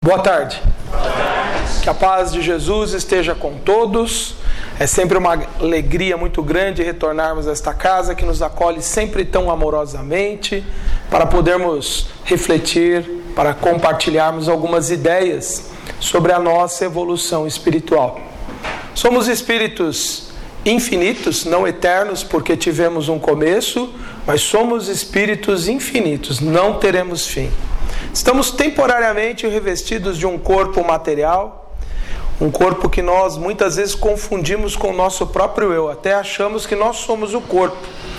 Boa tarde. Que a paz de Jesus esteja com todos. É sempre uma alegria muito grande retornarmos a esta casa que nos acolhe sempre tão amorosamente, para podermos refletir, para compartilharmos algumas ideias sobre a nossa evolução espiritual. Somos espíritos infinitos, não eternos, porque tivemos um começo, mas somos espíritos infinitos, não teremos fim. Estamos temporariamente revestidos de um corpo material, um corpo que nós muitas vezes confundimos com o nosso próprio eu, até achamos que nós somos o corpo.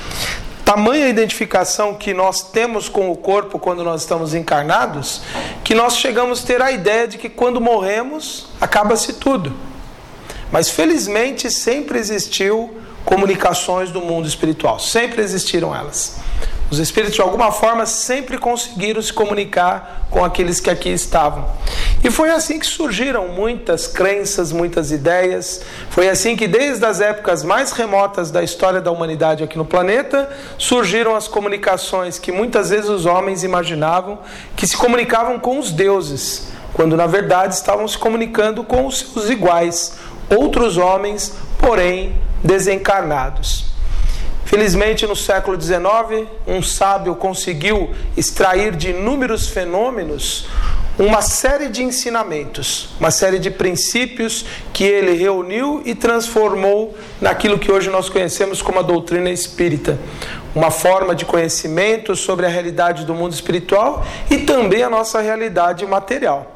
Tamanha identificação que nós temos com o corpo quando nós estamos encarnados, que nós chegamos a ter a ideia de que quando morremos, acaba-se tudo. Mas felizmente sempre existiu comunicações do mundo espiritual, sempre existiram elas. Os espíritos de alguma forma sempre conseguiram se comunicar com aqueles que aqui estavam. E foi assim que surgiram muitas crenças, muitas ideias. Foi assim que desde as épocas mais remotas da história da humanidade aqui no planeta, surgiram as comunicações que muitas vezes os homens imaginavam que se comunicavam com os deuses, quando na verdade estavam se comunicando com os seus iguais, outros homens, porém desencarnados. Felizmente, no século XIX, um sábio conseguiu extrair de inúmeros fenômenos uma série de ensinamentos, uma série de princípios que ele reuniu e transformou naquilo que hoje nós conhecemos como a doutrina espírita. Uma forma de conhecimento sobre a realidade do mundo espiritual e também a nossa realidade material.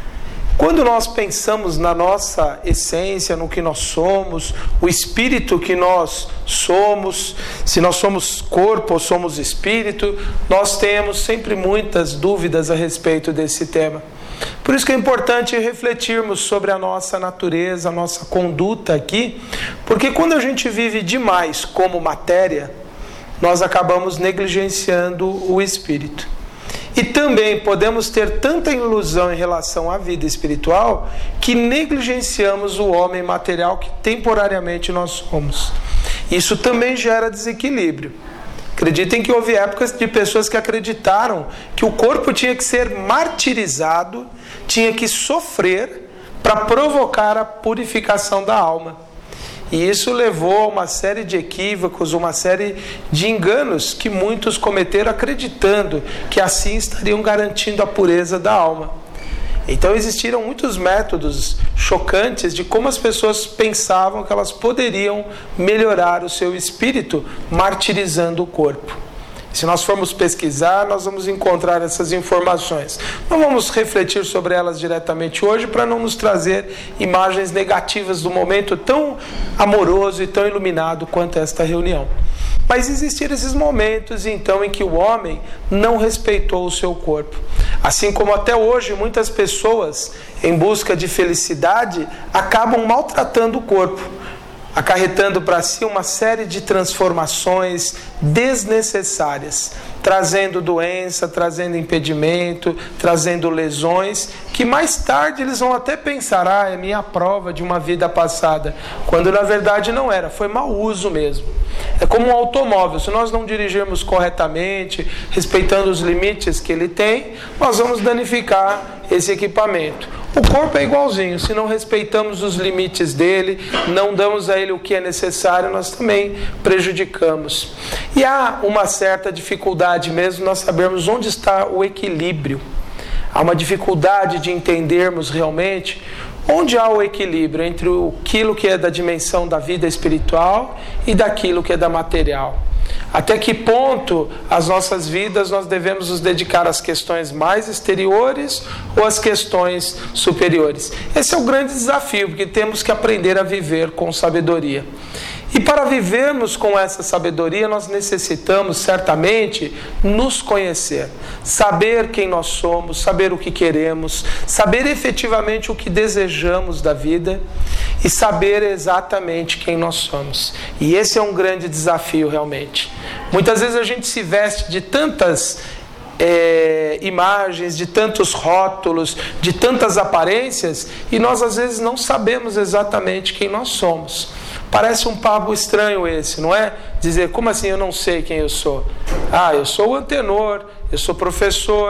Quando nós pensamos na nossa essência, no que nós somos, o espírito que nós somos, se nós somos corpo ou somos espírito, nós temos sempre muitas dúvidas a respeito desse tema. Por isso que é importante refletirmos sobre a nossa natureza, a nossa conduta aqui, porque quando a gente vive demais como matéria, nós acabamos negligenciando o espírito. E também podemos ter tanta ilusão em relação à vida espiritual que negligenciamos o homem material que temporariamente nós somos. Isso também gera desequilíbrio. Acreditem que houve épocas de pessoas que acreditaram que o corpo tinha que ser martirizado, tinha que sofrer para provocar a purificação da alma. E isso levou a uma série de equívocos, uma série de enganos que muitos cometeram acreditando que assim estariam garantindo a pureza da alma. Então existiram muitos métodos chocantes de como as pessoas pensavam que elas poderiam melhorar o seu espírito martirizando o corpo. Se nós formos pesquisar, nós vamos encontrar essas informações. Não vamos refletir sobre elas diretamente hoje para não nos trazer imagens negativas do momento tão amoroso e tão iluminado quanto esta reunião. Mas existiram esses momentos, então, em que o homem não respeitou o seu corpo. Assim como até hoje muitas pessoas, em busca de felicidade, acabam maltratando o corpo, acarretando para si uma série de transformações desnecessárias, trazendo doença, trazendo impedimento, trazendo lesões, que mais tarde eles vão até pensar, é minha prova de uma vida passada, quando na verdade não era, foi mau uso mesmo. É como um automóvel, se nós não dirigirmos corretamente, respeitando os limites que ele tem, nós vamos danificar esse equipamento. O corpo é igualzinho, se não respeitamos os limites dele, não damos a ele o que é necessário, nós também prejudicamos. E há uma certa dificuldade mesmo nós sabermos onde está o equilíbrio. Há uma dificuldade de entendermos realmente onde há o equilíbrio entre aquilo que é da dimensão da vida espiritual e daquilo que é da material. Até que ponto as nossas vidas nós devemos nos dedicar às questões mais exteriores ou às questões superiores? Esse é o grande desafio, porque temos que aprender a viver com sabedoria. E para vivermos com essa sabedoria, nós necessitamos certamente nos conhecer, saber quem nós somos, saber o que queremos, saber efetivamente o que desejamos da vida e saber exatamente quem nós somos. E esse é um grande desafio realmente. Muitas vezes a gente se veste de tantas imagens, de tantos rótulos, de tantas aparências, e nós às vezes não sabemos exatamente quem nós somos. Parece um papo estranho esse, não é? Dizer, como assim eu não sei quem eu sou? Eu sou o antenor, eu sou professor,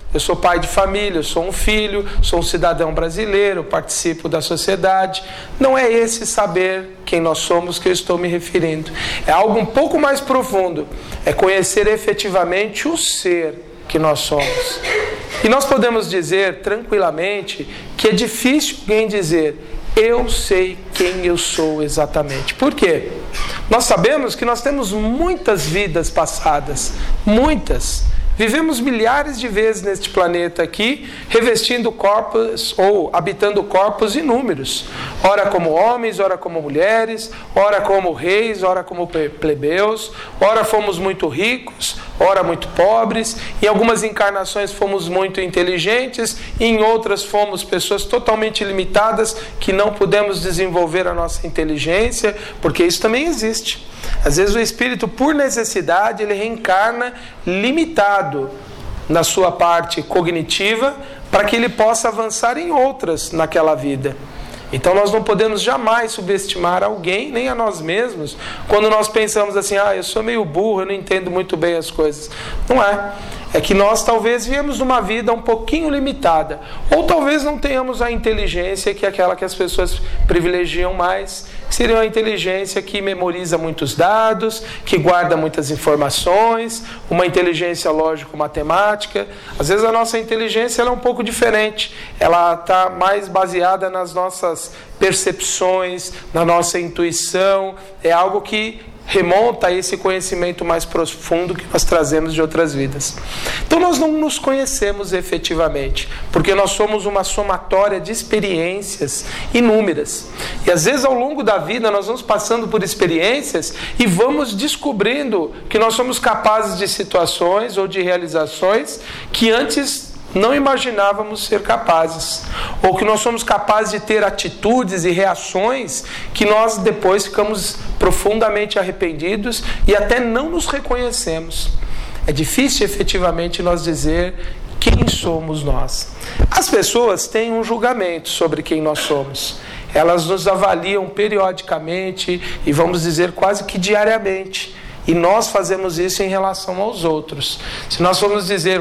eu sou pai de família, eu sou um filho, sou um cidadão brasileiro, participo da sociedade. Não é esse saber quem nós somos que eu estou me referindo. É algo um pouco mais profundo. É conhecer efetivamente o ser que nós somos. E nós podemos dizer tranquilamente que é difícil alguém dizer: eu sei quem eu sou exatamente. Por quê? Nós sabemos que nós temos muitas vidas passadas, muitas. Vivemos milhares de vezes neste planeta aqui, revestindo corpos ou habitando corpos inúmeros. Ora como homens, ora como mulheres, ora como reis, ora como plebeus, ora fomos muito ricos, ora muito pobres. Em algumas encarnações fomos muito inteligentes, e em outras fomos pessoas totalmente limitadas que não pudemos desenvolver a nossa inteligência, porque isso também existe. Às vezes o espírito, por necessidade, ele reencarna limitado na sua parte cognitiva para que ele possa avançar em outras naquela vida. Então nós não podemos jamais subestimar alguém, nem a nós mesmos, quando nós pensamos assim: eu sou meio burro, eu não entendo muito bem as coisas. Não é. É que nós talvez viemos numa vida um pouquinho limitada, ou talvez não tenhamos a inteligência que é aquela que as pessoas privilegiam mais, que seria a inteligência que memoriza muitos dados, que guarda muitas informações, uma inteligência lógico-matemática. Às vezes a nossa inteligência ela é um pouco diferente, ela está mais baseada nas nossas percepções, na nossa intuição, é algo que remonta a esse conhecimento mais profundo que nós trazemos de outras vidas. Então nós não nos conhecemos efetivamente, porque nós somos uma somatória de experiências inúmeras. E às vezes ao longo da vida nós vamos passando por experiências e vamos descobrindo que nós somos capazes de situações ou de realizações que antes não imaginávamos ser capazes, ou que nós somos capazes de ter atitudes e reações que nós depois ficamos profundamente arrependidos e até não nos reconhecemos. É difícil efetivamente nós dizer quem somos nós. As pessoas têm um julgamento sobre quem nós somos. Elas nos avaliam periodicamente e vamos dizer quase que diariamente. E nós fazemos isso em relação aos outros. Se nós formos dizer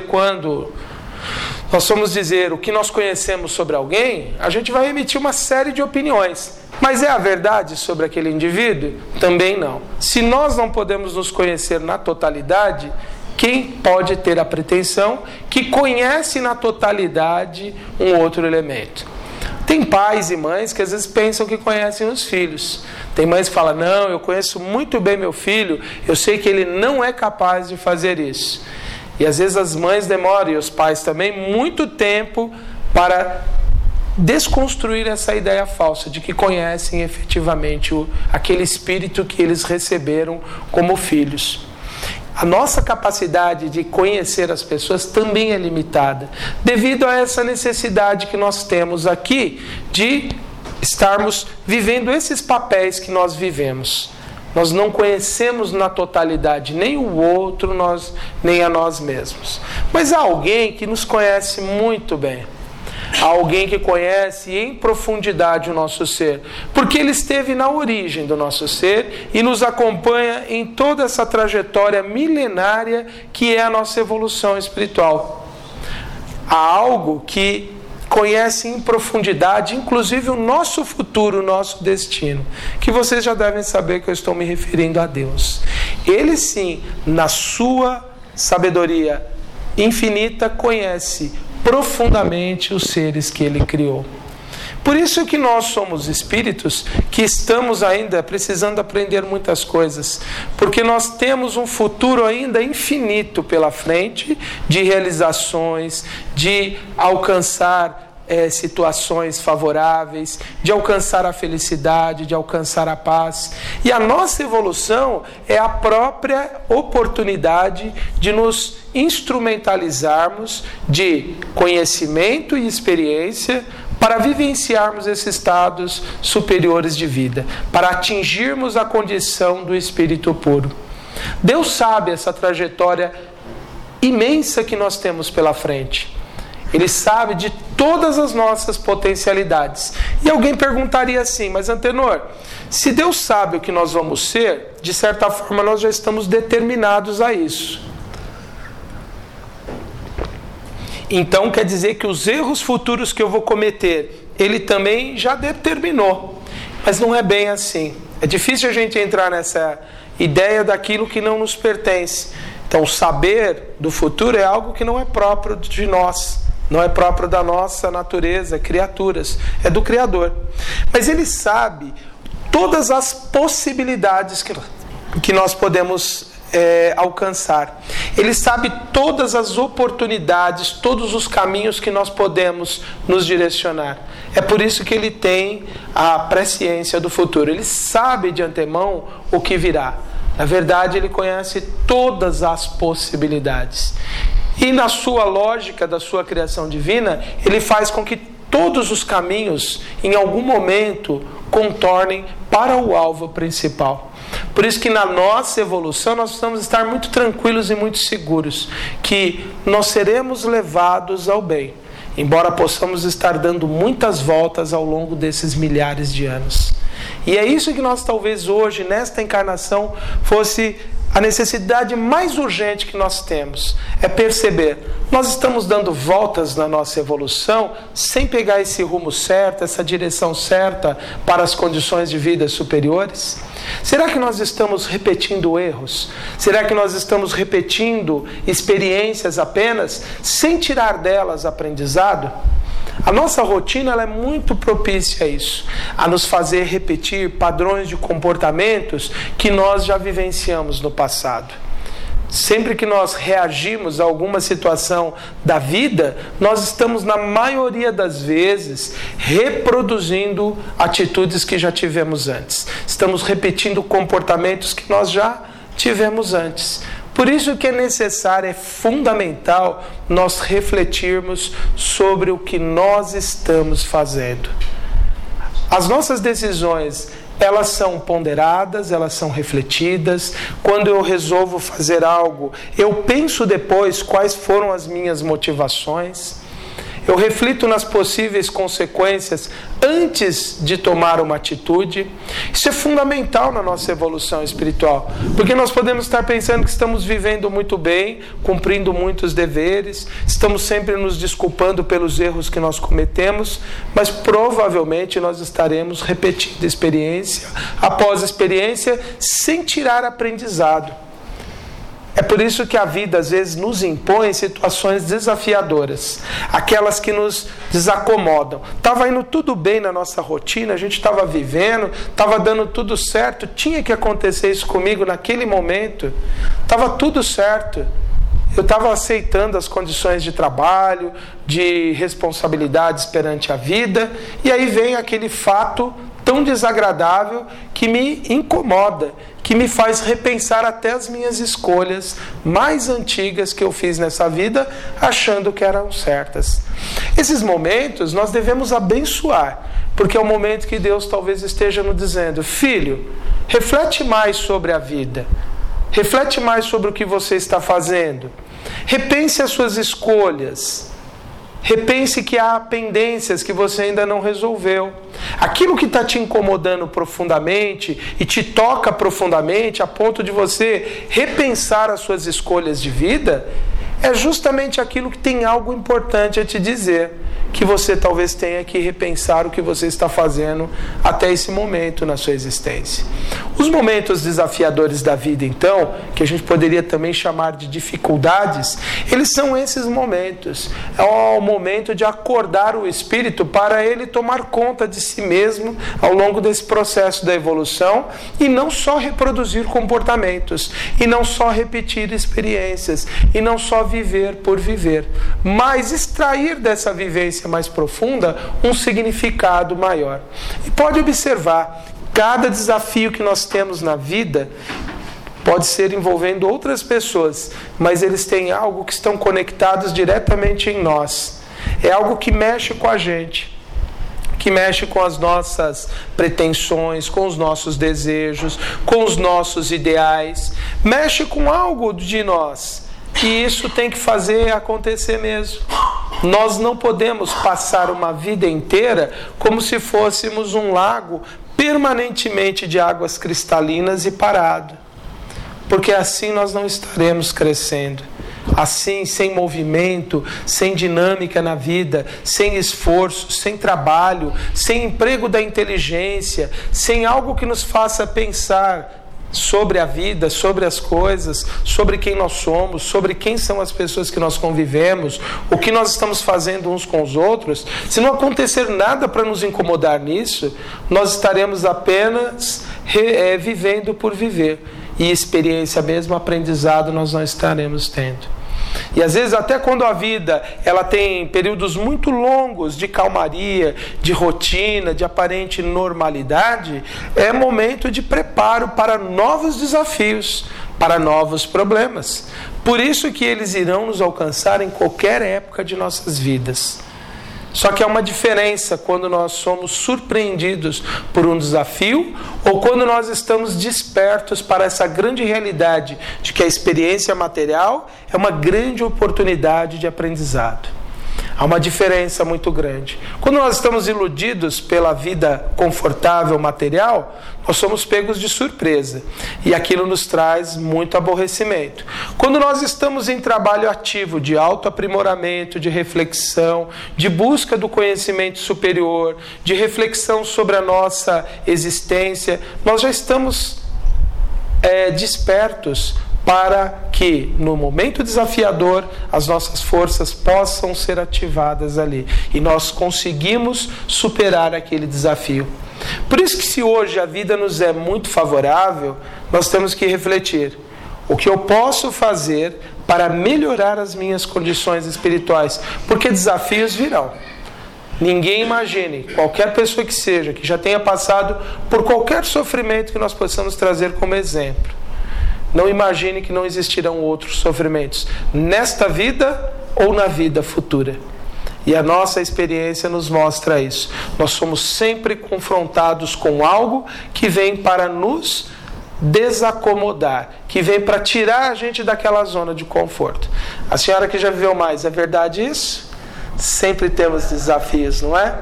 o que nós conhecemos sobre alguém, a gente vai emitir uma série de opiniões. Mas é a verdade sobre aquele indivíduo? Também não. Se nós não podemos nos conhecer na totalidade, quem pode ter a pretensão que conhece na totalidade um outro elemento? Tem pais e mães que às vezes pensam que conhecem os filhos. Tem mães que falam: não, eu conheço muito bem meu filho, eu sei que ele não é capaz de fazer isso. E às vezes as mães demoram, e os pais também, muito tempo para desconstruir essa ideia falsa de que conhecem efetivamente aquele espírito que eles receberam como filhos. A nossa capacidade de conhecer as pessoas também é limitada, devido a essa necessidade que nós temos aqui de estarmos vivendo esses papéis que nós vivemos. Nós não conhecemos na totalidade nem o outro, nem a nós mesmos. Mas há alguém que nos conhece muito bem. Há alguém que conhece em profundidade o nosso ser, porque ele esteve na origem do nosso ser e nos acompanha em toda essa trajetória milenária que é a nossa evolução espiritual. Há algo que conhece em profundidade, inclusive o nosso futuro, o nosso destino, que vocês já devem saber que eu estou me referindo a Deus. Ele sim, na sua sabedoria infinita, conhece profundamente os seres que Ele criou. Por isso que nós somos espíritos que estamos ainda precisando aprender muitas coisas, porque nós temos um futuro ainda infinito pela frente, de realizações, de alcançar situações favoráveis, de alcançar a felicidade, de alcançar a paz. E a nossa evolução é a própria oportunidade de nos instrumentalizarmos de conhecimento e experiência para vivenciarmos esses estados superiores de vida, para atingirmos a condição do espírito puro. Deus sabe essa trajetória imensa que nós temos pela frente. Ele sabe de todas as nossas potencialidades. E alguém perguntaria assim: mas Antenor, se Deus sabe o que nós vamos ser, de certa forma nós já estamos determinados a isso. Então quer dizer que os erros futuros que eu vou cometer, Ele também já determinou. Mas não é bem assim. É difícil a gente entrar nessa ideia daquilo que não nos pertence. Então, saber do futuro é algo que não é próprio de nós, não é próprio da nossa natureza, criaturas, é do Criador. Mas Ele sabe todas as possibilidades que nós podemos alcançar. Ele sabe todas as oportunidades, todos os caminhos que nós podemos nos direcionar. É por isso que Ele tem a presciência do futuro. Ele sabe de antemão o que virá. Na verdade, Ele conhece todas as possibilidades. E na sua lógica da sua criação divina, Ele faz com que todos os caminhos, em algum momento, contornem para o alvo principal. Por isso que na nossa evolução nós precisamos estar muito tranquilos e muito seguros que nós seremos levados ao bem, embora possamos estar dando muitas voltas ao longo desses milhares de anos. E é isso que nós talvez hoje, nesta encarnação, fosse a necessidade mais urgente que nós temos. É perceber, nós estamos dando voltas na nossa evolução sem pegar esse rumo certo, essa direção certa para as condições de vida superiores? Será que nós estamos repetindo erros? Será que nós estamos repetindo experiências apenas, sem tirar delas aprendizado? A nossa rotina ela é muito propícia a isso, a nos fazer repetir padrões de comportamentos que nós já vivenciamos no passado. Sempre que nós reagimos a alguma situação da vida, nós estamos, na maioria das vezes, reproduzindo atitudes que já tivemos antes. Estamos repetindo comportamentos que nós já tivemos antes. Por isso que é necessário, é fundamental nós refletirmos sobre o que nós estamos fazendo. As nossas decisões, elas são ponderadas, elas são refletidas. Quando eu resolvo fazer algo, eu penso depois quais foram as minhas motivações. Eu reflito nas possíveis consequências antes de tomar uma atitude. Isso é fundamental na nossa evolução espiritual, porque nós podemos estar pensando que estamos vivendo muito bem, cumprindo muitos deveres, estamos sempre nos desculpando pelos erros que nós cometemos, mas provavelmente nós estaremos repetindo experiência após experiência sem tirar aprendizado. É por isso que a vida às vezes nos impõe situações desafiadoras, aquelas que nos desacomodam. Estava indo tudo bem na nossa rotina, a gente estava vivendo, estava dando tudo certo, tinha que acontecer isso comigo naquele momento, estava tudo certo. Eu estava aceitando as condições de trabalho, de responsabilidades perante a vida, e aí vem aquele fato tão desagradável que me incomoda, que me faz repensar até as minhas escolhas mais antigas que eu fiz nessa vida, achando que eram certas. Esses momentos nós devemos abençoar, porque é o momento que Deus talvez esteja nos dizendo: filho, reflete mais sobre a vida, reflete mais sobre o que você está fazendo, repense as suas escolhas, repense que há pendências que você ainda não resolveu. Aquilo que está te incomodando profundamente e te toca profundamente a ponto de você repensar as suas escolhas de vida, é justamente aquilo que tem algo importante a te dizer, que você talvez tenha que repensar o que você está fazendo até esse momento na sua existência. Os momentos desafiadores da vida, então, que a gente poderia também chamar de dificuldades, eles são esses momentos. É o momento de acordar o espírito para ele tomar conta de si mesmo ao longo desse processo da evolução e não só reproduzir comportamentos, e não só repetir experiências, e não só viver por viver, mas extrair dessa vivência mais profunda um significado maior. E pode observar, cada desafio que nós temos na vida pode ser envolvendo outras pessoas, mas eles têm algo que estão conectados diretamente em nós. É algo que mexe com a gente, que mexe com as nossas pretensões, com os nossos desejos, com os nossos ideais, mexe com algo de nós. E isso tem que fazer acontecer mesmo. Nós não podemos passar uma vida inteira como se fôssemos um lago permanentemente de águas cristalinas e parado. Porque assim nós não estaremos crescendo. assim, sem movimento, sem dinâmica na vida, sem esforço, sem trabalho, sem emprego da inteligência, sem algo que nos faça pensar sobre a vida, sobre as coisas, sobre quem nós somos, sobre quem são as pessoas que nós convivemos, o que nós estamos fazendo uns com os outros, se não acontecer nada para nos incomodar nisso, nós estaremos apenas vivendo por viver. E experiência mesmo, aprendizado, nós não estaremos tendo. E às vezes até quando a vida ela tem períodos muito longos de calmaria, de rotina, de aparente normalidade, é momento de preparo para novos desafios, para novos problemas. Por isso que eles irão nos alcançar em qualquer época de nossas vidas. Só que há uma diferença quando nós somos surpreendidos por um desafio ou quando nós estamos despertos para essa grande realidade de que a experiência material é uma grande oportunidade de aprendizado. Há uma diferença muito grande. Quando nós estamos iludidos pela vida confortável material, nós somos pegos de surpresa. E aquilo nos traz muito aborrecimento. Quando nós estamos em trabalho ativo de autoaprimoramento, de reflexão, de busca do conhecimento superior, de reflexão sobre a nossa existência, nós já estamos despertos para que, no momento desafiador, as nossas forças possam ser ativadas ali. E nós conseguimos superar aquele desafio. Por isso que se hoje a vida nos é muito favorável, nós temos que refletir. O que eu posso fazer para melhorar as minhas condições espirituais? Porque desafios virão. Ninguém imagine, qualquer pessoa que seja, que já tenha passado por qualquer sofrimento que nós possamos trazer como exemplo. Não imagine que não existirão outros sofrimentos, nesta vida ou na vida futura. E a nossa experiência nos mostra isso. Nós somos sempre confrontados com algo que vem para nos desacomodar, que vem para tirar a gente daquela zona de conforto. A senhora que já viveu mais, é verdade isso? Sempre temos desafios, não é?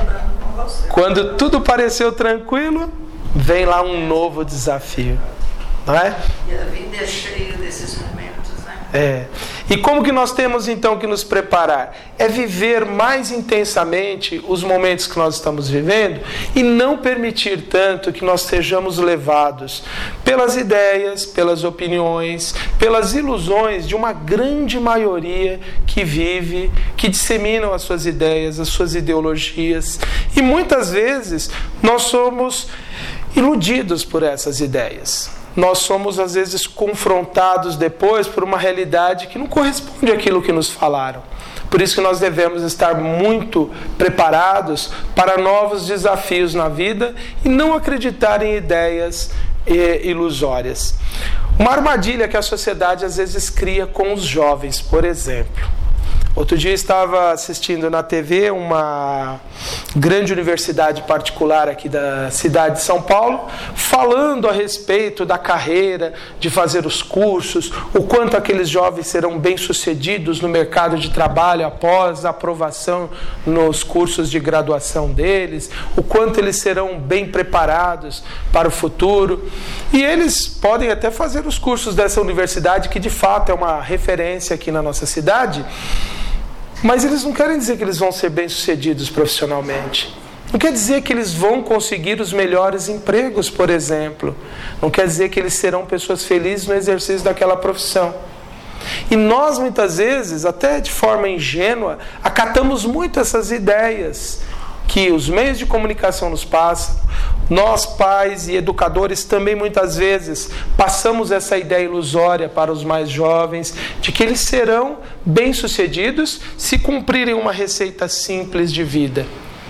Quando tudo pareceu tranquilo, vem lá um novo desafio. Não é? E a vida é cheia desses momentos, né? E como que nós temos então que nos preparar? É viver mais intensamente os momentos que nós estamos vivendo e não permitir tanto que nós sejamos levados pelas ideias, pelas opiniões, pelas ilusões de uma grande maioria que vive, que disseminam as suas ideias, as suas ideologias. E muitas vezes nós somos iludidos por essas ideias. Nós somos às vezes confrontados depois por uma realidade que não corresponde àquilo que nos falaram. Por isso que nós devemos estar muito preparados para novos desafios na vida e não acreditar em ideias ilusórias. Uma armadilha que a sociedade às vezes cria com os jovens, por exemplo. Outro dia estava assistindo na TV uma grande universidade particular aqui da cidade de São Paulo, falando a respeito da carreira, de fazer os cursos, o quanto aqueles jovens serão bem-sucedidos no mercado de trabalho após a aprovação nos cursos de graduação deles, o quanto eles serão bem preparados para o futuro. E eles podem até fazer os cursos dessa universidade, que de fato é uma referência aqui na nossa cidade, mas eles não querem dizer que eles vão ser bem-sucedidos profissionalmente. Não quer dizer que eles vão conseguir os melhores empregos, por exemplo. Não quer dizer que eles serão pessoas felizes no exercício daquela profissão. E nós, muitas vezes, até de forma ingênua, acatamos muito essas ideias que os meios de comunicação nos passam. Nós, pais e educadores, também muitas vezes passamos essa ideia ilusória para os mais jovens de que eles serão bem-sucedidos se cumprirem uma receita simples de vida.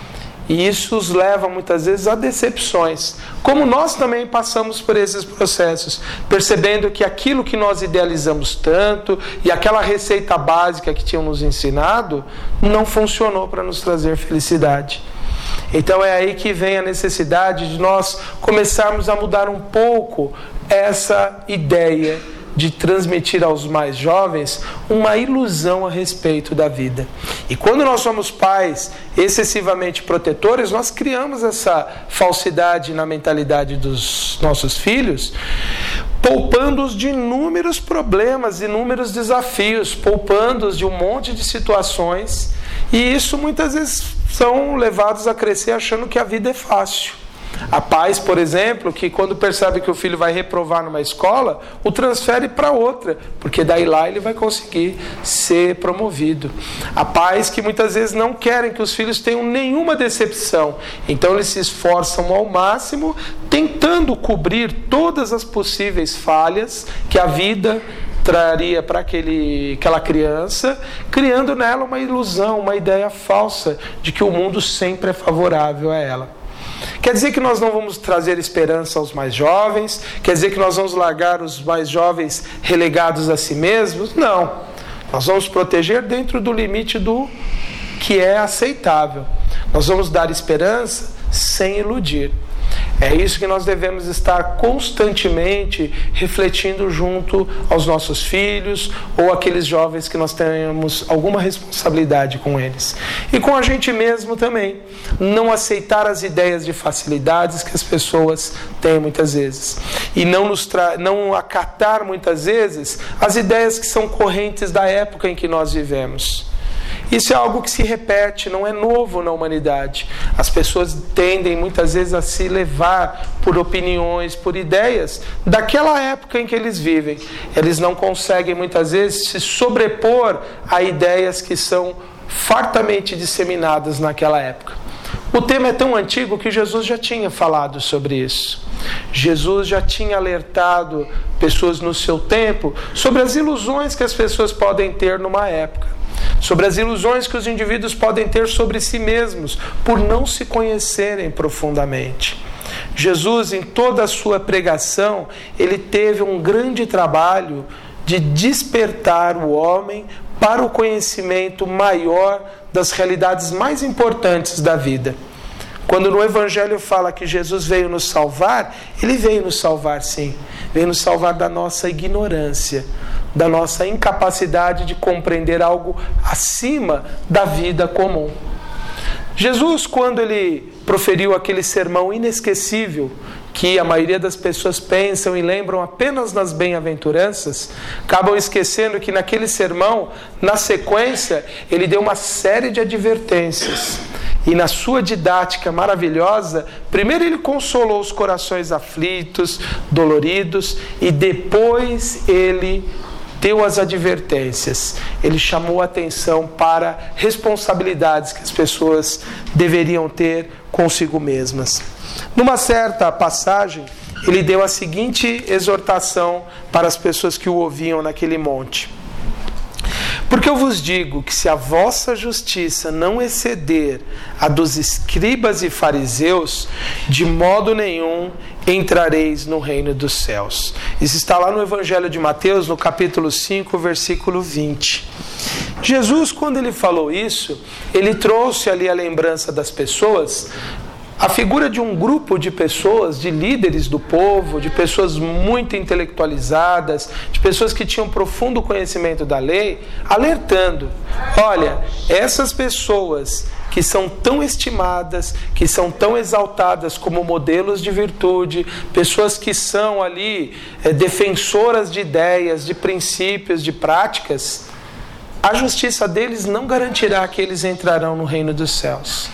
E isso os leva muitas vezes a decepções. Como nós também passamos por esses processos, percebendo que aquilo que nós idealizamos tanto e aquela receita básica que tinham nos ensinado não funcionou para nos trazer felicidade. Então é aí que vem a necessidade de nós começarmos a mudar um pouco essa ideia de transmitir aos mais jovens uma ilusão a respeito da vida. E quando nós somos pais excessivamente protetores, nós criamos essa falsidade na mentalidade dos nossos filhos, poupando-os de inúmeros problemas, inúmeros desafios, poupando-os de um monte de situações, e isso muitas vezes são levados a crescer achando que a vida é fácil. Há pais, por exemplo, que quando percebe que o filho vai reprovar numa escola, o transfere para outra, porque daí lá ele vai conseguir ser promovido. Há pais que muitas vezes não querem que os filhos tenham nenhuma decepção, então eles se esforçam ao máximo, tentando cobrir todas as possíveis falhas que a vida traria para aquela criança, criando nela uma ilusão, uma ideia falsa de que o mundo sempre é favorável a ela. Quer dizer que nós não vamos trazer esperança aos mais jovens? Quer dizer que nós vamos largar os mais jovens relegados a si mesmos? Não. Nós vamos proteger dentro do limite do que é aceitável. Nós vamos dar esperança sem iludir. É isso que nós devemos estar constantemente refletindo junto aos nossos filhos ou aqueles jovens que nós tenhamos alguma responsabilidade com eles. E com a gente mesmo também. Não aceitar as ideias de facilidades que as pessoas têm muitas vezes. E não acatar muitas vezes as ideias que são correntes da época em que nós vivemos. Isso é algo que se repete, não é novo na humanidade. As pessoas tendem muitas vezes a se levar por opiniões, por ideias daquela época em que eles vivem. Eles não conseguem muitas vezes se sobrepor a ideias que são fartamente disseminadas naquela época. O tema é tão antigo que Jesus já tinha falado sobre isso. Jesus já tinha alertado pessoas no seu tempo sobre as ilusões que as pessoas podem ter numa época. Sobre as ilusões que os indivíduos podem ter sobre si mesmos, por não se conhecerem profundamente. Jesus, em toda a sua pregação, ele teve um grande trabalho de despertar o homem para o conhecimento maior das realidades mais importantes da vida. Quando no Evangelho fala que Jesus veio nos salvar, ele veio nos salvar sim, veio nos salvar da nossa ignorância, da nossa incapacidade de compreender algo acima da vida comum. Jesus, quando ele proferiu aquele sermão inesquecível, que a maioria das pessoas pensam e lembram apenas nas bem-aventuranças, acabam esquecendo que naquele sermão, na sequência, ele deu uma série de advertências. E na sua didática maravilhosa, primeiro ele consolou os corações aflitos, doloridos, e depois ele deu as advertências. Ele chamou a atenção para responsabilidades que as pessoas deveriam ter consigo mesmas. Numa certa passagem, ele deu a seguinte exortação para as pessoas que o ouviam naquele monte: porque eu vos digo que se a vossa justiça não exceder a dos escribas e fariseus, de modo nenhum entrareis no reino dos céus. Isso está lá no Evangelho de Mateus, no capítulo 5, versículo 20. Jesus, quando ele falou isso, ele trouxe ali a lembrança das pessoas, a figura de um grupo de pessoas, de líderes do povo, de pessoas muito intelectualizadas, de pessoas que tinham profundo conhecimento da lei, alertando: olha, essas pessoas que são tão estimadas, que são tão exaltadas como modelos de virtude, pessoas que são ali defensoras de ideias, de princípios, de práticas, a justiça deles não garantirá que eles entrarão no reino dos céus.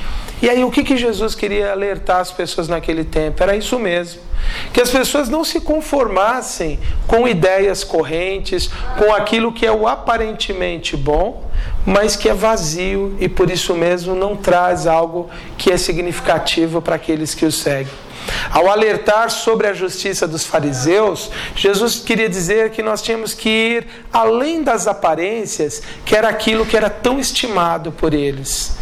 E aí o que Jesus queria alertar as pessoas naquele tempo? Era isso mesmo, que as pessoas não se conformassem com ideias correntes, com aquilo que é o aparentemente bom, mas que é vazio e por isso mesmo não traz algo que é significativo para aqueles que o seguem. Ao alertar sobre a justiça dos fariseus, Jesus queria dizer que nós tínhamos que ir além das aparências, que era aquilo que era tão estimado por eles.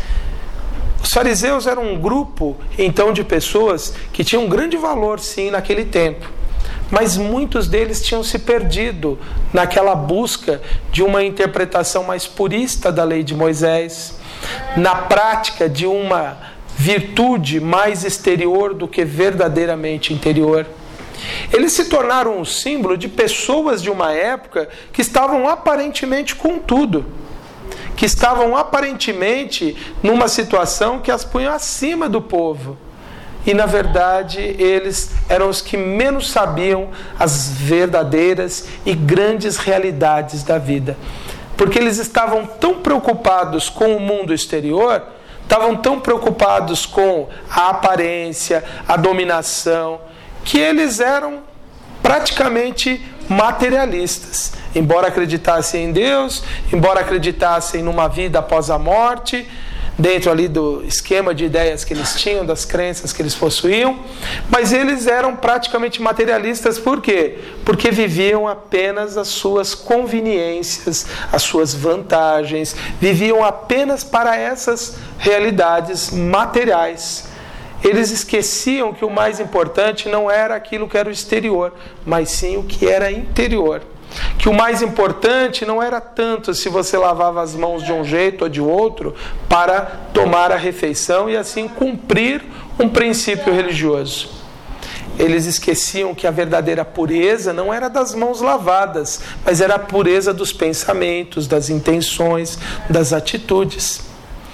Os fariseus eram um grupo, então, de pessoas que tinham um grande valor, sim, naquele tempo. Mas muitos deles tinham se perdido naquela busca de uma interpretação mais purista da lei de Moisés, na prática de uma virtude mais exterior do que verdadeiramente interior. Eles se tornaram um símbolo de pessoas de uma época que estavam aparentemente com tudo, que estavam aparentemente numa situação que as punham acima do povo. e na verdade eles eram os que menos sabiam as verdadeiras e grandes realidades da vida. Porque eles estavam tão preocupados com o mundo exterior, estavam tão preocupados com a aparência, a dominação, que eles eram praticamente materialistas. Embora acreditassem em Deus, embora acreditassem numa vida após a morte, dentro ali do esquema de ideias que eles tinham, das crenças que eles possuíam, mas eles eram praticamente materialistas. Por quê? Porque viviam apenas as suas conveniências, as suas vantagens, viviam apenas para essas realidades materiais. Eles esqueciam que o mais importante não era aquilo que era o exterior, mas sim o que era interior. Que o mais importante não era tanto se você lavava as mãos de um jeito ou de outro para tomar a refeição e assim cumprir um princípio religioso. Eles esqueciam que a verdadeira pureza não era das mãos lavadas, mas era a pureza dos pensamentos, das intenções, das atitudes.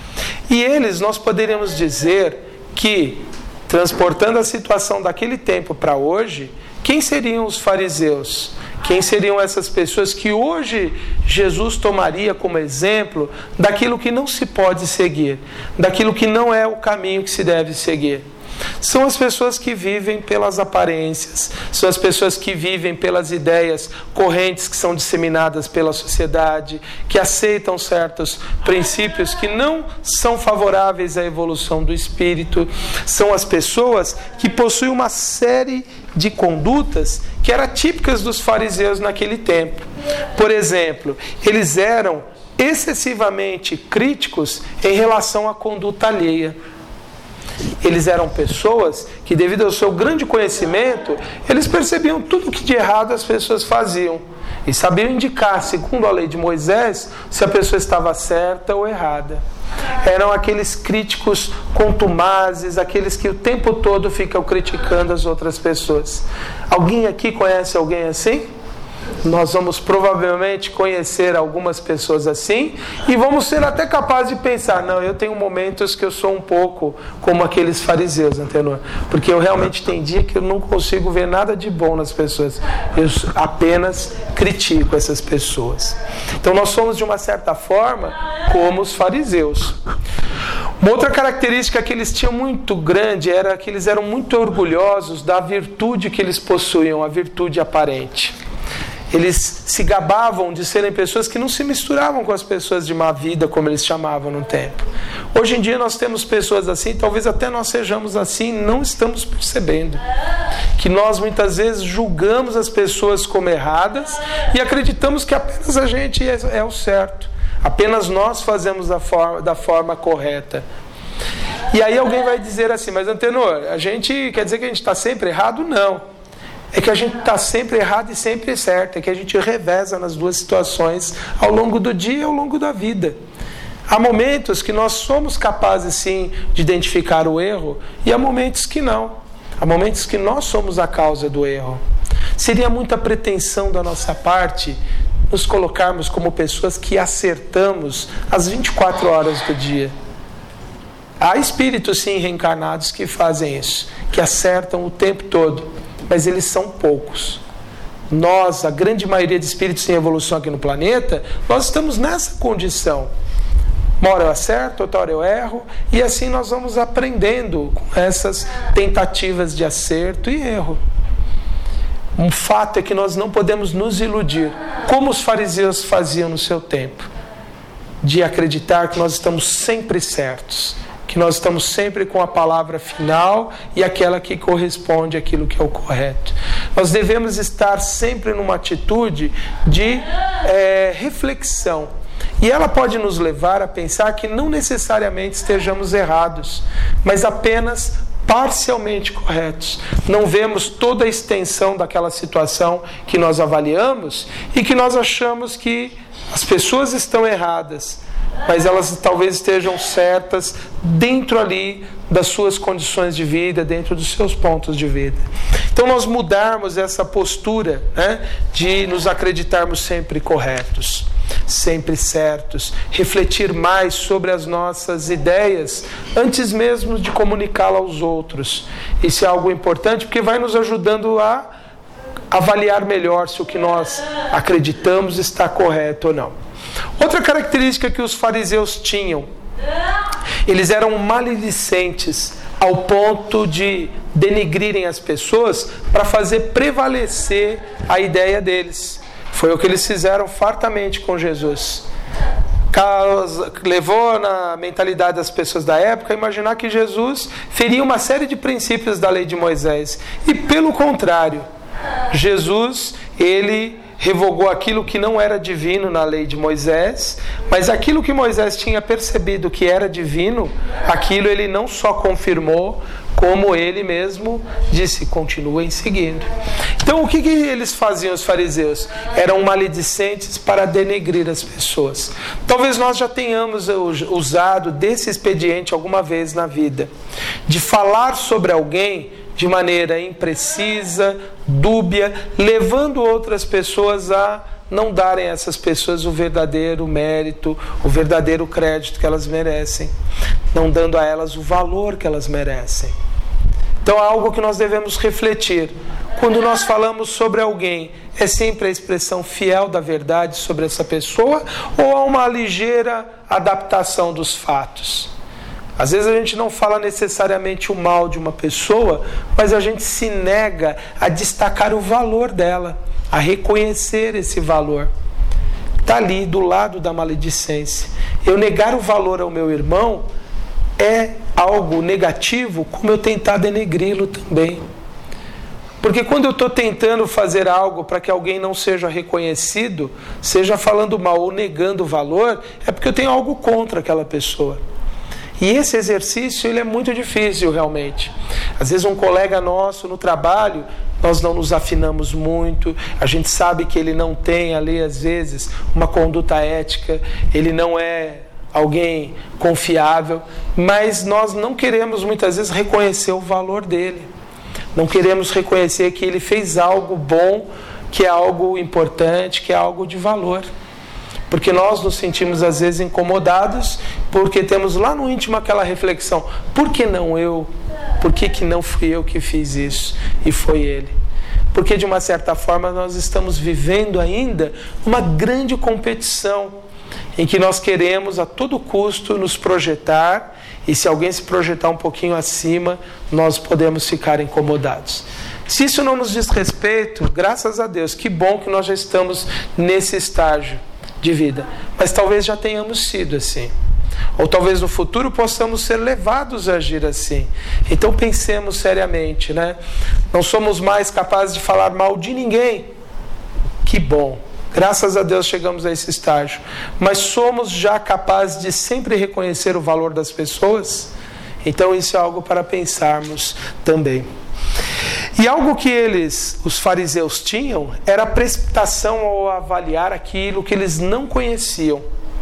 E eles, nós poderíamos dizer que, transportando a situação daquele tempo para hoje, quem seriam os fariseus? Quem seriam essas pessoas que hoje Jesus tomaria como exemplo daquilo que não se pode seguir, daquilo que não é o caminho que se deve seguir? São as pessoas que vivem pelas aparências, são as pessoas que vivem pelas ideias correntes que são disseminadas pela sociedade, que aceitam certos princípios que não são favoráveis à evolução do espírito. São as pessoas que possuem uma série de condutas que eram típicas dos fariseus naquele tempo. Por exemplo, eles eram excessivamente críticos em relação à conduta alheia. Eles eram pessoas que, devido ao seu grande conhecimento, eles percebiam tudo o que de errado as pessoas faziam e sabiam indicar, segundo a lei de Moisés, se a pessoa estava certa ou errada. Eram aqueles críticos contumazes, aqueles que o tempo todo ficam criticando as outras pessoas. Alguém aqui conhece alguém assim? Nós vamos provavelmente conhecer algumas pessoas assim e vamos ser até capazes de pensar, não, eu tenho momentos que eu sou um pouco como aqueles fariseus, Antenor, porque eu realmente tem dia que eu não consigo ver nada de bom nas pessoas, eu apenas critico essas pessoas. Então nós somos, de uma certa forma, como os fariseus. Uma outra característica que eles tinham muito grande era que eles eram muito orgulhosos da virtude que eles possuíam, a virtude aparente. Eles se gabavam de serem pessoas que não se misturavam com as pessoas de má vida, como eles chamavam no tempo. Hoje em dia nós temos pessoas assim, talvez até nós sejamos assim, não estamos percebendo. Que nós muitas vezes julgamos as pessoas como erradas e acreditamos que apenas a gente é o certo. Apenas nós fazemos da forma correta. E aí alguém vai dizer assim, mas Antenor, a gente quer dizer que a gente está sempre errado? Não. É que a gente está sempre errado e sempre certo. É que a gente reveza nas duas situações ao longo do dia e ao longo da vida. Há momentos que nós somos capazes sim de identificar o erro e há momentos que não. Há momentos que nós somos a causa do erro. Seria muita pretensão da nossa parte nos colocarmos como pessoas que acertamos as 24 horas do dia. Há espíritos sim reencarnados que fazem isso, que acertam o tempo todo. Mas eles são poucos. Nós, a grande maioria de espíritos em evolução aqui no planeta, nós estamos nessa condição. Uma hora eu acerto, outra hora eu erro, e assim nós vamos aprendendo com essas tentativas de acerto e erro. Um fato é que nós não podemos nos iludir, como os fariseus faziam no seu tempo, de acreditar que nós estamos sempre certos, que nós estamos sempre com a palavra final e aquela que corresponde àquilo que é o correto. Nós devemos estar sempre numa atitude de reflexão. E ela pode nos levar a pensar que não necessariamente estejamos errados, mas apenas parcialmente corretos. Não vemos toda a extensão daquela situação que nós avaliamos e que nós achamos que as pessoas estão erradas, mas elas talvez estejam certas dentro ali das suas condições de vida, dentro dos seus pontos de vida. Então nós mudarmos essa postura, né, de nos acreditarmos sempre corretos. sempre certos, refletir mais sobre as nossas ideias antes mesmo de comunicá-las aos outros. Isso é algo importante porque vai nos ajudando a avaliar melhor se o que nós acreditamos está correto ou não. Outra característica que os fariseus tinham: eles eram maledicentes ao ponto de denegrirem as pessoas para fazer prevalecer a ideia deles. Foi o que eles fizeram fartamente com Jesus. Levou na mentalidade das pessoas da época a imaginar que Jesus feria uma série de princípios da lei de Moisés. E pelo contrário, Jesus, ele revogou aquilo que não era divino na lei de Moisés, mas aquilo que Moisés tinha percebido que era divino, aquilo ele não só confirmou, como ele mesmo disse: continuem seguindo. Então o que eles faziam, os fariseus? Eram maledicentes para denegrir as pessoas. Talvez nós já tenhamos usado desse expediente alguma vez na vida, de falar sobre alguém de maneira imprecisa, dúbia, levando outras pessoas a não darem a essas pessoas o verdadeiro mérito, o verdadeiro crédito que elas merecem, não dando a elas o valor que elas merecem. Então é algo que nós devemos refletir. Quando nós falamos sobre alguém, é sempre a expressão fiel da verdade sobre essa pessoa ou há uma ligeira adaptação dos fatos? Às vezes a gente não fala necessariamente o mal de uma pessoa, mas a gente se nega a destacar o valor dela, a reconhecer esse valor. Está ali do lado da maledicência. Eu negar o valor ao meu irmão é algo negativo, como eu tentar denegri-lo também. Porque quando eu estou tentando fazer algo para que alguém não seja reconhecido, seja falando mal ou negando o valor, é porque eu tenho algo contra aquela pessoa. E esse exercício ele é muito difícil realmente. Às vezes um colega nosso no trabalho, nós não nos afinamos muito, a gente sabe que ele não tem ali às vezes uma conduta ética, ele não é alguém confiável, mas nós não queremos muitas vezes reconhecer o valor dele. Não queremos reconhecer que ele fez algo bom, que é algo importante, que é algo de valor. Porque nós nos sentimos às vezes incomodados, porque temos lá no íntimo aquela reflexão: por que não eu? Por que não fui eu que fiz isso? E foi ele. Porque de uma certa forma nós estamos vivendo ainda uma grande competição, em que nós queremos a todo custo nos projetar, e se alguém se projetar um pouquinho acima, nós podemos ficar incomodados. Se isso não nos diz respeito, graças a Deus, que bom que nós já estamos nesse estágio de vida, mas talvez já tenhamos sido assim, ou talvez no futuro possamos ser levados a agir assim. Então pensemos seriamente, né? Não somos mais capazes de falar mal de ninguém, que bom, graças a Deus chegamos a esse estágio, mas somos já capazes de sempre reconhecer o valor das pessoas? Então isso é algo para pensarmos também. E algo que os fariseus tinham, era a precipitação ao avaliar aquilo que eles não conheciam.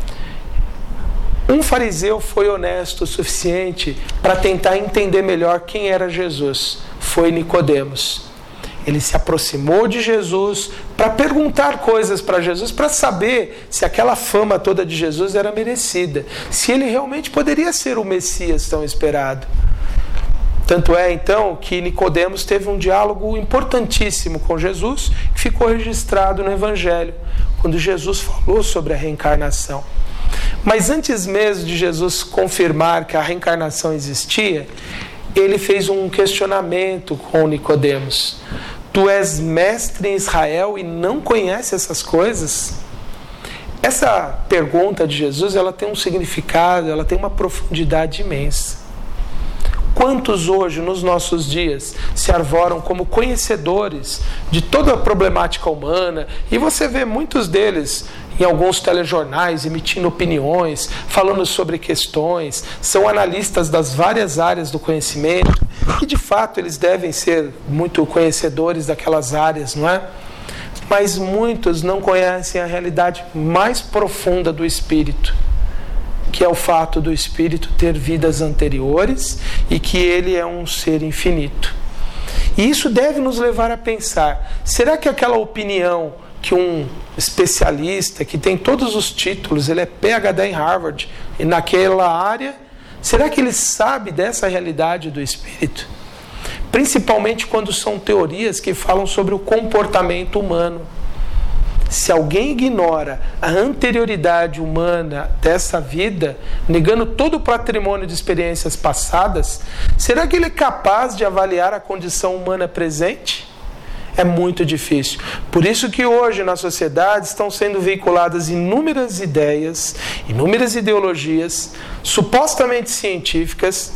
Um fariseu foi honesto o suficiente para tentar entender melhor quem era Jesus. Foi Nicodemos. Ele se aproximou de Jesus para perguntar coisas para Jesus, para saber se aquela fama toda de Jesus era merecida, se ele realmente poderia ser o Messias tão esperado. Tanto é, então, que Nicodemos teve um diálogo importantíssimo com Jesus, que ficou registrado no Evangelho, quando Jesus falou sobre a reencarnação. Mas antes mesmo de Jesus confirmar que a reencarnação existia, ele fez um questionamento com Nicodemos. Tu és mestre em Israel e não conhece essas coisas? Essa pergunta de Jesus, ela tem um significado, ela tem uma profundidade imensa. Quantos hoje, nos nossos dias, se arvoram como conhecedores de toda a problemática humana, e você vê muitos deles em alguns telejornais emitindo opiniões, falando sobre questões, são analistas das várias áreas do conhecimento, e de fato eles devem ser muito conhecedores daquelas áreas, não é? Mas muitos não conhecem a realidade mais profunda do espírito, que é o fato do espírito ter vidas anteriores e que ele é um ser infinito. E isso deve nos levar a pensar: será que aquela opinião que um especialista que tem todos os títulos, ele é PhD em Harvard, e naquela área, será que ele sabe dessa realidade do espírito? Principalmente quando são teorias que falam sobre o comportamento humano. Se alguém ignora a anterioridade humana dessa vida, negando todo o patrimônio de experiências passadas, será que ele é capaz de avaliar a condição humana presente? É muito difícil. Por isso que hoje na sociedade estão sendo veiculadas inúmeras ideias, inúmeras ideologias, supostamente científicas,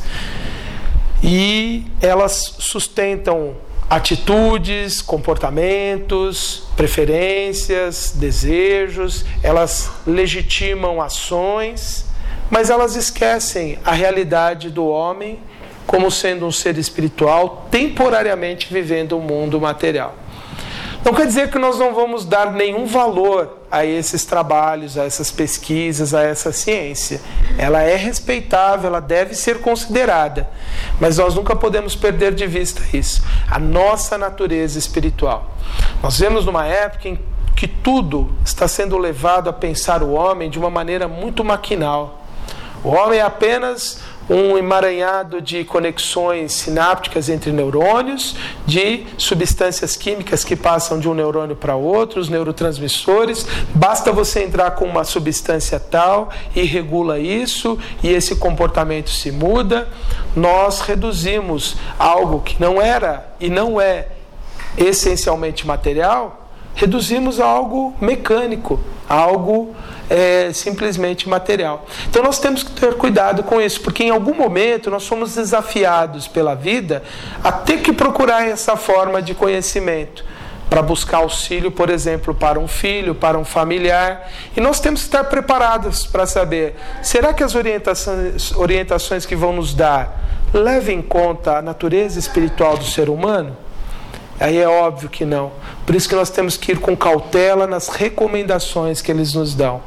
e elas sustentam atitudes, comportamentos, preferências, desejos, elas legitimam ações, mas elas esquecem a realidade do homem como sendo um ser espiritual temporariamente vivendo o mundo material. Não quer dizer que nós não vamos dar nenhum valor a esses trabalhos, a essas pesquisas, a essa ciência. Ela é respeitável, ela deve ser considerada, mas nós nunca podemos perder de vista isso, a nossa natureza espiritual. Nós vemos numa época em que tudo está sendo levado a pensar o homem de uma maneira muito maquinal. O homem é apenas um emaranhado de conexões sinápticas entre neurônios, de substâncias químicas que passam de um neurônio para outro, os neurotransmissores. Basta você entrar com uma substância tal e regula isso, e esse comportamento se muda. Nós reduzimos algo que não era e não é essencialmente material, reduzimos a algo mecânico, a algo simplesmente material. Então nós temos que ter cuidado com isso, porque em algum momento nós somos desafiados pela vida a ter que procurar essa forma de conhecimento, para buscar auxílio, por exemplo, para um filho, para um familiar. E nós temos que estar preparados para saber, será que as orientações que vão nos dar levam em conta a natureza espiritual do ser humano? Aí é óbvio que não. Por isso que nós temos que ir com cautela nas recomendações que eles nos dão.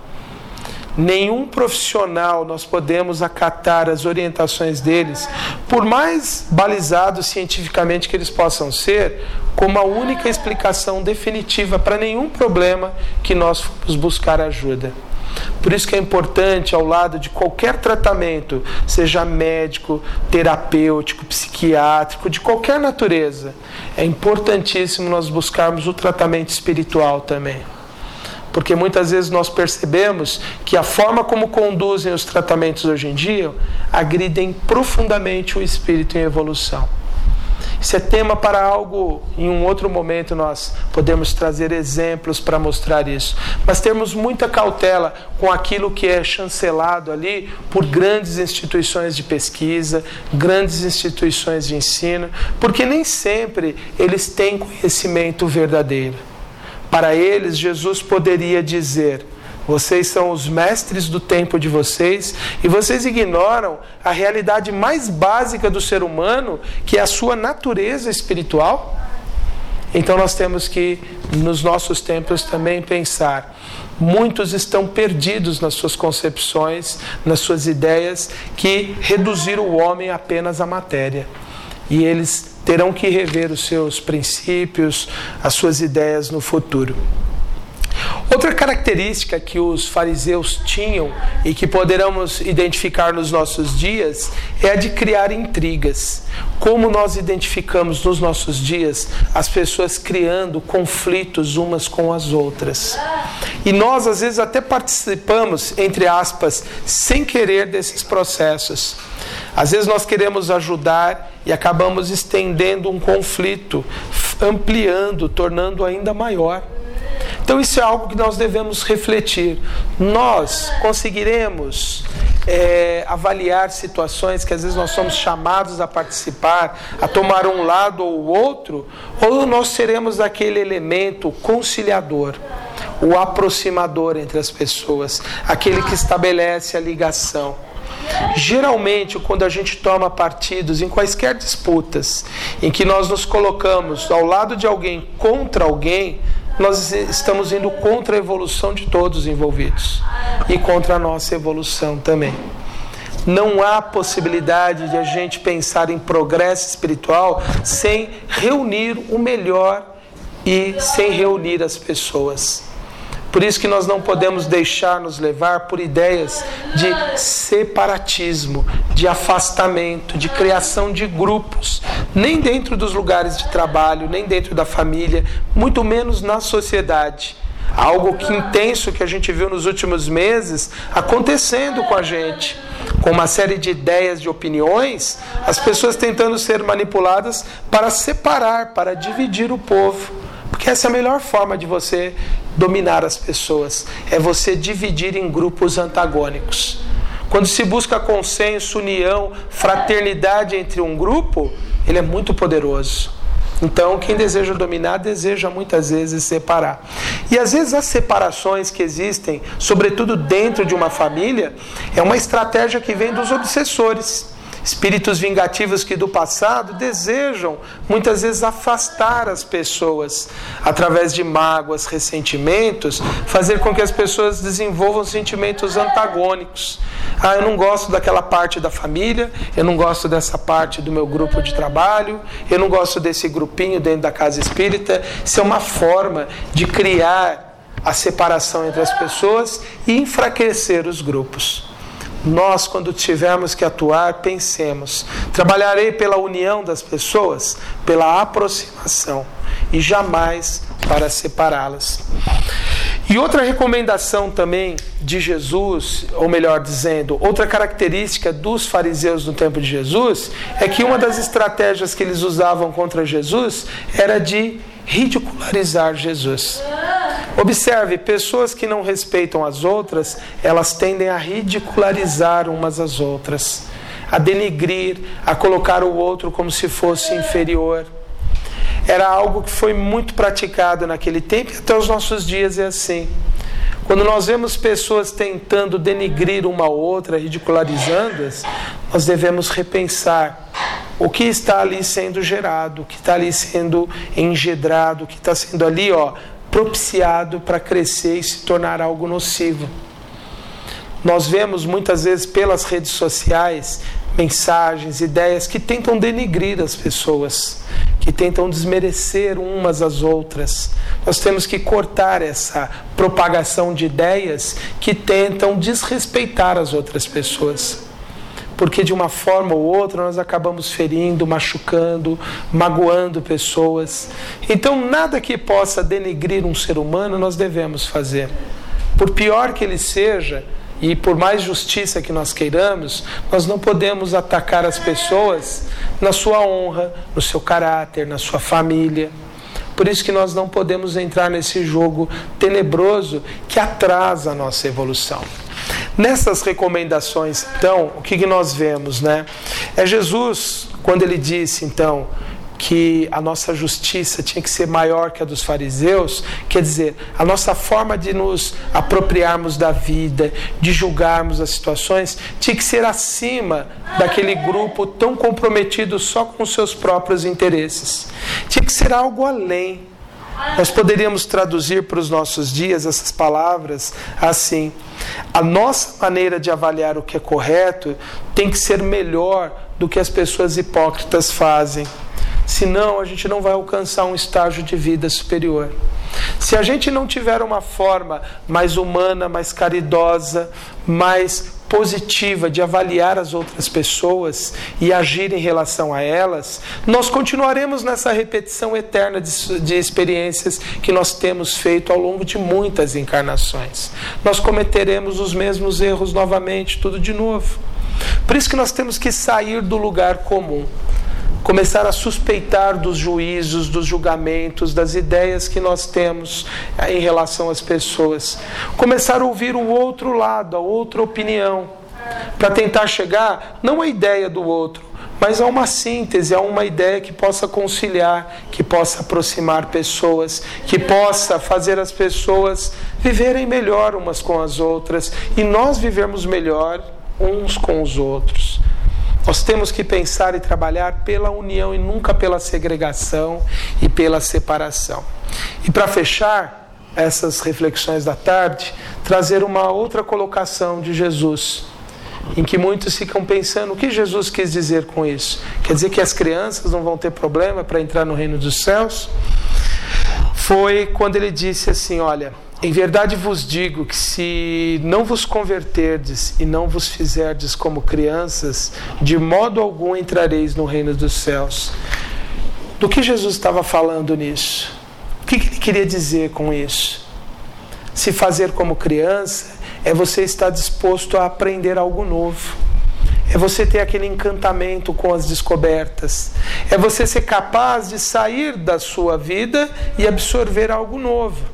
Nenhum profissional nós podemos acatar as orientações deles, por mais balizados cientificamente que eles possam ser, como a única explicação definitiva para nenhum problema que nós formos buscar ajuda. Por isso que é importante, ao lado de qualquer tratamento, seja médico, terapêutico, psiquiátrico, de qualquer natureza, é importantíssimo nós buscarmos o tratamento espiritual também. Porque muitas vezes nós percebemos que a forma como conduzem os tratamentos hoje em dia agridem profundamente o espírito em evolução. Isso é tema para algo, em um outro momento nós podemos trazer exemplos para mostrar isso. Mas temos muita cautela com aquilo que é chancelado ali por grandes instituições de pesquisa, grandes instituições de ensino, porque nem sempre eles têm conhecimento verdadeiro. Para eles, Jesus poderia dizer: vocês são os mestres do tempo de vocês e vocês ignoram a realidade mais básica do ser humano, que é a sua natureza espiritual. Então nós temos que, nos nossos tempos, também pensar. Muitos estão perdidos nas suas concepções, nas suas ideias, que reduziram o homem apenas à matéria. E eles terão que rever os seus princípios, as suas ideias no futuro. Outra característica que os fariseus tinham e que poderemos identificar nos nossos dias é a de criar intrigas. Como nós identificamos nos nossos dias as pessoas criando conflitos umas com as outras. E nós às vezes até participamos, entre aspas, sem querer desses processos. Às vezes nós queremos ajudar e acabamos estendendo um conflito, ampliando, tornando ainda maior. Então isso é algo que nós devemos refletir. Nós conseguiremos avaliar situações que às vezes nós somos chamados a participar, a tomar um lado ou outro, ou nós seremos aquele elemento conciliador, o aproximador entre as pessoas, aquele que estabelece a ligação. Geralmente, quando a gente toma partidos em quaisquer disputas, em que nós nos colocamos ao lado de alguém contra alguém, nós estamos indo contra a evolução de todos os envolvidos e contra a nossa evolução também. Não há possibilidade de a gente pensar em progresso espiritual sem reunir o melhor e sem reunir as pessoas. Por isso que nós não podemos deixar nos levar por ideias de separatismo, de afastamento, de criação de grupos, nem dentro dos lugares de trabalho, nem dentro da família, muito menos na sociedade. Algo intenso que a gente viu nos últimos meses acontecendo com a gente, com uma série de ideias, de opiniões, as pessoas tentando ser manipuladas para separar, para dividir o povo. Porque essa é a melhor forma de você dominar as pessoas, é você dividir em grupos antagônicos. Quando se busca consenso, união, fraternidade entre um grupo, ele é muito poderoso. Então, quem deseja dominar, deseja muitas vezes separar. E às vezes as separações que existem, sobretudo dentro de uma família, é uma estratégia que vem dos obsessores. Espíritos vingativos que do passado desejam muitas vezes afastar as pessoas através de mágoas, ressentimentos, fazer com que as pessoas desenvolvam sentimentos antagônicos. Eu não gosto daquela parte da família, eu não gosto dessa parte do meu grupo de trabalho, eu não gosto desse grupinho dentro da casa espírita. Isso é uma forma de criar a separação entre as pessoas e enfraquecer os grupos. Nós, quando tivermos que atuar, pensemos: trabalharei pela união das pessoas, pela aproximação, e jamais para separá-las. E outra recomendação também de Jesus, ou melhor dizendo, outra característica dos fariseus no tempo de Jesus, é que uma das estratégias que eles usavam contra Jesus era de ridicularizar Jesus. Observe, pessoas que não respeitam as outras, elas tendem a ridicularizar umas às outras, a denegrir, a colocar o outro como se fosse inferior. Era algo que foi muito praticado naquele tempo e até os nossos dias é assim. Quando nós vemos pessoas tentando denegrir uma outra, ridicularizando-as, nós devemos repensar o que está ali sendo gerado, o que está ali sendo engedrado, o que está sendo ali, propiciado para crescer e se tornar algo nocivo. Nós vemos muitas vezes pelas redes sociais mensagens, ideias que tentam denegrir as pessoas, que tentam desmerecer umas às outras. Nós temos que cortar essa propagação de ideias que tentam desrespeitar as outras pessoas. Porque de uma forma ou outra nós acabamos ferindo, machucando, magoando pessoas. Então nada que possa denegrir um ser humano nós devemos fazer. Por pior que ele seja, e por mais justiça que nós queiramos, nós não podemos atacar as pessoas na sua honra, no seu caráter, na sua família. Por isso que nós não podemos entrar nesse jogo tenebroso que atrasa a nossa evolução. Nessas recomendações, então, o que nós vemos, né? É Jesus, quando ele disse, então, que a nossa justiça tinha que ser maior que a dos fariseus, quer dizer, a nossa forma de nos apropriarmos da vida, de julgarmos as situações, tinha que ser acima daquele grupo tão comprometido só com os seus próprios interesses. Tinha que ser algo além. Nós poderíamos traduzir para os nossos dias essas palavras assim: a nossa maneira de avaliar o que é correto tem que ser melhor do que as pessoas hipócritas fazem. Senão a gente não vai alcançar um estágio de vida superior. Se a gente não tiver uma forma mais humana, mais caridosa, mais positiva de avaliar as outras pessoas e agir em relação a elas, nós continuaremos nessa repetição eterna de experiências que nós temos feito ao longo de muitas encarnações. Nós cometeremos os mesmos erros novamente, tudo de novo. Por isso que nós temos que sair do lugar comum, começar a suspeitar dos juízos, dos julgamentos, das ideias que nós temos em relação às pessoas. Começar a ouvir o outro lado, a outra opinião, para tentar chegar não à ideia do outro, mas a uma síntese, a uma ideia que possa conciliar, que possa aproximar pessoas, que possa fazer as pessoas viverem melhor umas com as outras e nós vivermos melhor uns com os outros. Nós temos que pensar e trabalhar pela união e nunca pela segregação e pela separação. E para fechar essas reflexões da tarde, trazer uma outra colocação de Jesus, em que muitos ficam pensando, o que Jesus quis dizer com isso? Quer dizer que as crianças não vão ter problema para entrar no reino dos céus? foi quando ele disse assim: olha, em verdade vos digo que se não vos converterdes e não vos fizerdes como crianças, de modo algum entrareis no reino dos céus. Do que Jesus estava falando nisso? O que ele queria dizer com isso? Se fazer como criança é você estar disposto a aprender algo novo. É você ter aquele encantamento com as descobertas. É você ser capaz de sair da sua vida e absorver algo novo.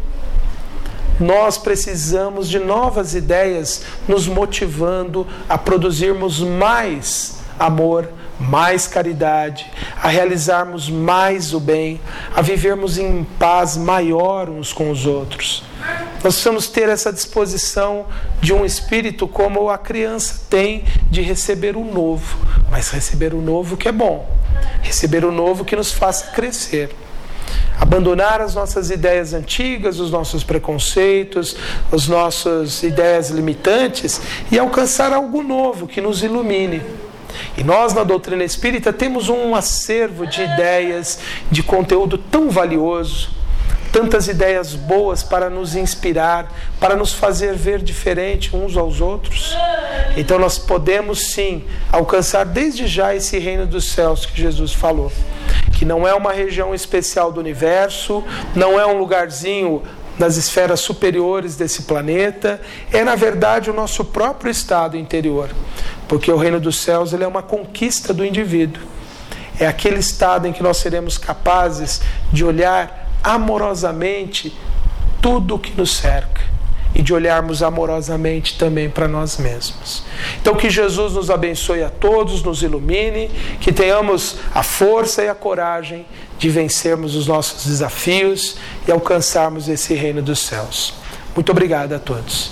Nós precisamos de novas ideias nos motivando a produzirmos mais amor, mais caridade, a realizarmos mais o bem, a vivermos em paz maior uns com os outros. Nós precisamos ter essa disposição de um espírito como a criança tem de receber o novo, mas receber o novo que é bom, receber o novo que nos faça crescer. Abandonar as nossas ideias antigas, os nossos preconceitos, as nossas ideias limitantes e alcançar algo novo que nos ilumine. E nós, na doutrina espírita, temos um acervo de ideias, de conteúdo tão valioso, tantas ideias boas para nos inspirar, para nos fazer ver diferente uns aos outros. Então nós podemos sim alcançar desde já esse reino dos céus que Jesus falou, que não é uma região especial do universo, não é um lugarzinho nas esferas superiores desse planeta, é na verdade o nosso próprio estado interior, porque o reino dos céus ele é uma conquista do indivíduo. É aquele estado em que nós seremos capazes de olhar amorosamente tudo o que nos cerca e de olharmos amorosamente também para nós mesmos. Então que Jesus nos abençoe a todos, nos ilumine, que tenhamos a força e a coragem de vencermos os nossos desafios e alcançarmos esse reino dos céus. Muito obrigado a todos.